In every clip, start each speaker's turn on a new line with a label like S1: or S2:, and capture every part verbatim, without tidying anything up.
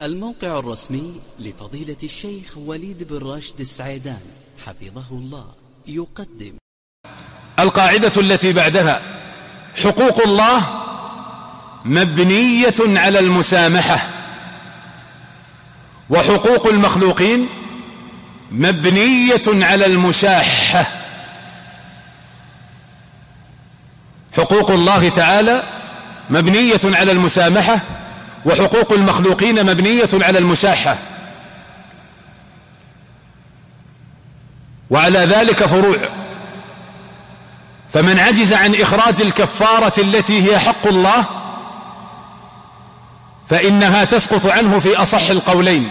S1: الموقع الرسمي لفضيلة الشيخ وليد بن راشد السعيدان حفظه الله يقدم
S2: القاعدة التي بعدها: حقوق الله مبنية على المسامحة، وحقوق المخلوقين مبنية على المشاحة. حقوق الله تعالى مبنية على المسامحة، وحقوق المخلوقين مبنية على المشاحة، وعلى ذلك فروع. فمن عجز عن إخراج الكفارة التي هي حق الله فإنها تسقط عنه في أصح القولين.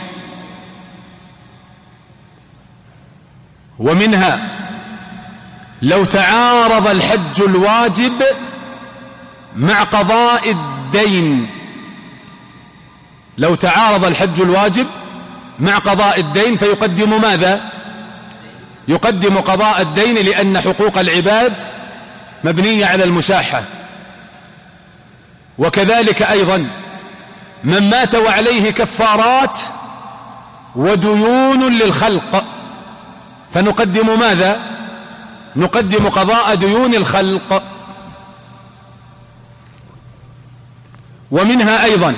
S2: ومنها: لو تعارض الحج الواجب مع قضاء الدين، لو تعارض الحج الواجب مع قضاء الدين فيقدم ماذا؟ يقدم قضاء الدين، لأن حقوق العباد مبنية على المشاحة. وكذلك أيضا من مات وعليه كفارات وديون للخلق فنقدم ماذا؟ نقدم قضاء ديون الخلق. ومنها أيضا: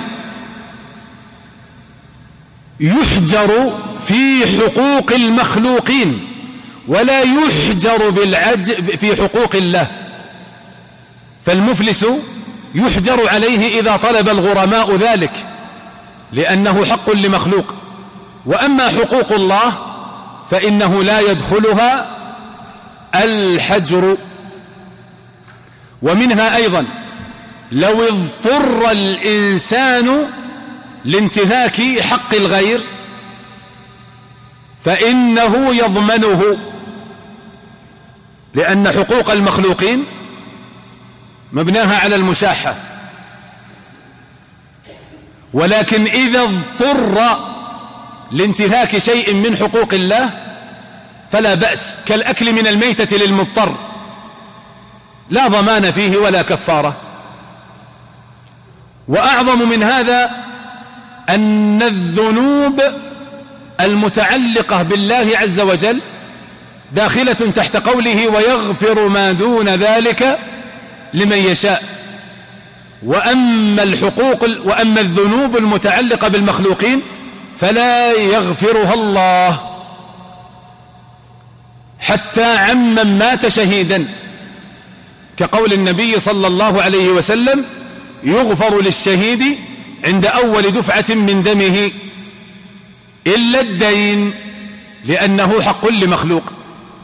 S2: يحجر في حقوق المخلوقين ولا يحجر بالعجز في حقوق الله. فالمفلس يحجر عليه إذا طلب الغرماء ذلك، لأنه حق لمخلوق. وأما حقوق الله فإنه لا يدخلها الحجر. ومنها أيضا: لو اضطر الإنسان لانتهاك حق الغير فإنه يضمنه، لأن حقوق المخلوقين مبناها على المشاحة. ولكن إذا اضطر لانتهاك شيء من حقوق الله فلا بأس، كالأكل من الميتة للمضطر، لا ضمان فيه ولا كفارة. وأعظم من هذا أن الذنوب المتعلقة بالله عز وجل داخلة تحت قوله: ويغفر ما دون ذلك لمن يشاء. وأما الحقوق وأما الذنوب المتعلقة بالمخلوقين فلا يغفرها الله، حتى عمن مات شهيدا، كقول النبي صلى الله عليه وسلم: يغفر للشهيد عند أول دفعة من دمه إلا الدين، لأنه حق لمخلوق.